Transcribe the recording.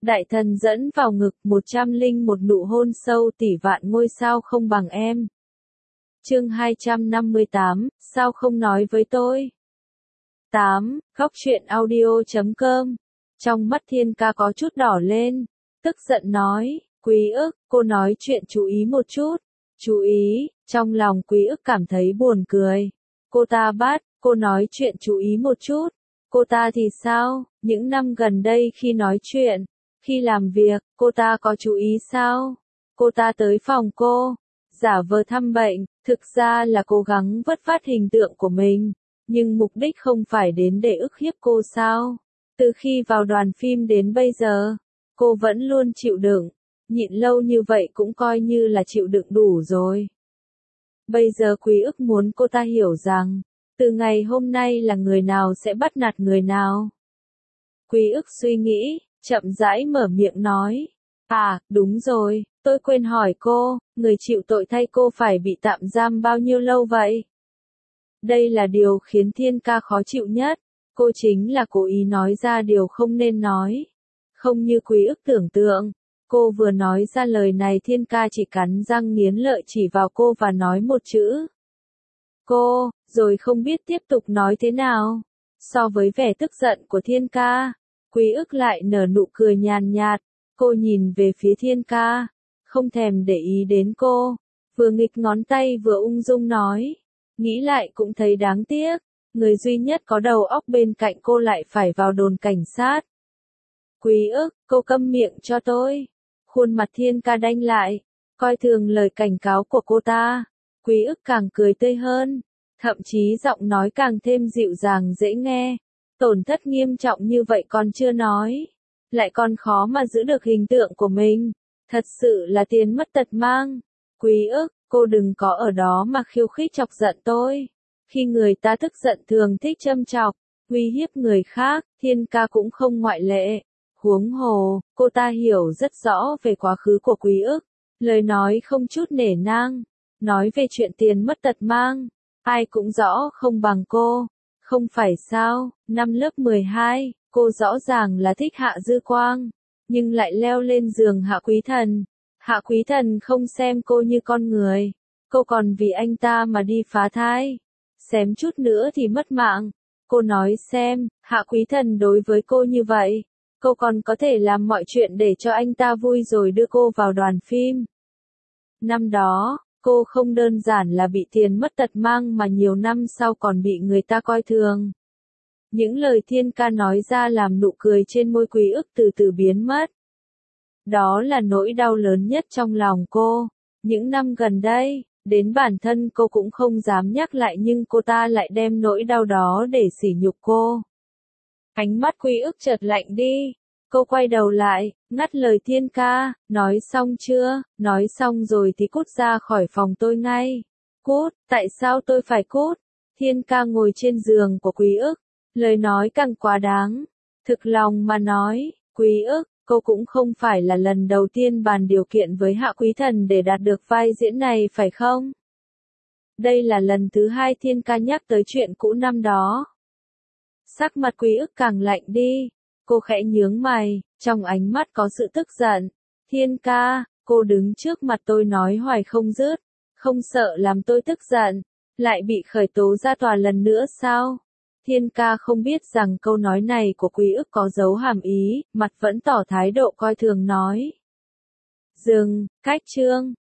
Đại thần dẫn vào ngực 101 nụ hôn sâu tỷ vạn ngôi sao không bằng em. Chương 258, sao không nói với tôi? 8. Góc truyện audio.com. Trong mắt Thiên Ca có chút đỏ lên, tức giận nói, Quý ức, cô nói chuyện chú ý một chút. Chú ý, trong lòng Quý ức cảm thấy buồn cười. Cô ta bắt, cô nói chuyện chú ý một chút. Cô ta thì sao, những năm gần đây khi nói chuyện, khi làm việc, cô ta có chú ý sao? Cô ta tới phòng cô, giả vờ thăm bệnh, thực ra là cố gắng vớt vát hình tượng của mình, nhưng mục đích không phải đến để ức hiếp cô sao? Từ khi vào đoàn phim đến bây giờ, cô vẫn luôn chịu đựng, nhịn lâu như vậy cũng coi như là chịu đựng đủ rồi. Bây giờ Quý ức muốn cô ta hiểu rằng, từ ngày hôm nay là người nào sẽ bắt nạt người nào. Quý ức suy nghĩ, chậm rãi mở miệng nói, à, đúng rồi, tôi quên hỏi cô, người chịu tội thay cô phải bị tạm giam bao nhiêu lâu vậy? Đây là điều khiến Thiên Ca khó chịu nhất, cô chính là cố ý nói ra điều không nên nói. Không như Quý ức tưởng tượng, cô vừa nói ra lời này Thiên Ca chỉ cắn răng nghiến lợi chỉ vào cô và nói một chữ. Cô, rồi không biết tiếp tục nói thế nào. So với vẻ tức giận của Thiên Ca, Quý ức lại nở nụ cười nhàn nhạt, cô nhìn về phía Thiên Ca, không thèm để ý đến cô, vừa nghịch ngón tay vừa ung dung nói, nghĩ lại cũng thấy đáng tiếc, người duy nhất có đầu óc bên cạnh cô lại phải vào đồn cảnh sát. Quý ức, cô câm miệng cho tôi. Khuôn mặt Thiên Ca đanh lại, coi thường lời cảnh cáo của cô ta. Quý ức càng cười tươi hơn, thậm chí giọng nói càng thêm dịu dàng dễ nghe. Tổn thất nghiêm trọng như vậy còn chưa nói, lại còn khó mà giữ được hình tượng của mình, thật sự là tiền mất tật mang. Quý ức, cô đừng có ở đó mà khiêu khích chọc giận tôi. Khi người ta tức giận thường thích châm chọc, uy hiếp người khác, Thiên Ca cũng không ngoại lệ. Huống hồ, cô ta hiểu rất rõ về quá khứ của Quý ức, lời nói không chút nể nang, nói về chuyện tiền mất tật mang, ai cũng rõ không bằng cô. Không phải sao, năm lớp 12, cô rõ ràng là thích Hạ Dư Quang, nhưng lại leo lên giường Hạ Quý Thần. Hạ Quý Thần không xem cô như con người, cô còn vì anh ta mà đi phá thai. Xém chút nữa thì mất mạng. Cô nói xem, Hạ Quý Thần đối với cô như vậy, cô còn có thể làm mọi chuyện để cho anh ta vui rồi đưa cô vào đoàn phim. Năm đó, cô không đơn giản là bị tiền mất tật mang mà nhiều năm sau còn bị người ta coi thường. Những lời Thiên Ca nói ra làm nụ cười trên môi Quý ức từ từ biến mất. Đó là nỗi đau lớn nhất trong lòng cô. Những năm gần đây, đến bản thân cô cũng không dám nhắc lại nhưng cô ta lại đem nỗi đau đó để sỉ nhục cô. Ánh mắt Quý ức chợt lạnh đi. Cô quay đầu lại, ngắt lời Thiên Ca, nói xong chưa, nói xong rồi thì cút ra khỏi phòng tôi ngay. Cút, tại sao tôi phải cút? Thiên Ca ngồi trên giường của Quý ức, lời nói càng quá đáng. Thực lòng mà nói, Quý ức, cô cũng không phải là lần đầu tiên bàn điều kiện với Hạ Quý Thần để đạt được vai diễn này phải không? Đây là lần thứ hai Thiên Ca nhắc tới chuyện cũ năm đó. Sắc mặt Quý ức càng lạnh đi. Cô khẽ nhướng mày, trong ánh mắt có sự tức giận. Thiên Ca, cô đứng trước mặt tôi nói hoài không dứt, không sợ làm tôi tức giận, lại bị khởi tố ra tòa lần nữa sao? Thiên Ca không biết rằng câu nói này của Quý ức có dấu hàm ý, mặt vẫn tỏ thái độ coi thường nói. Dừng, cách chương.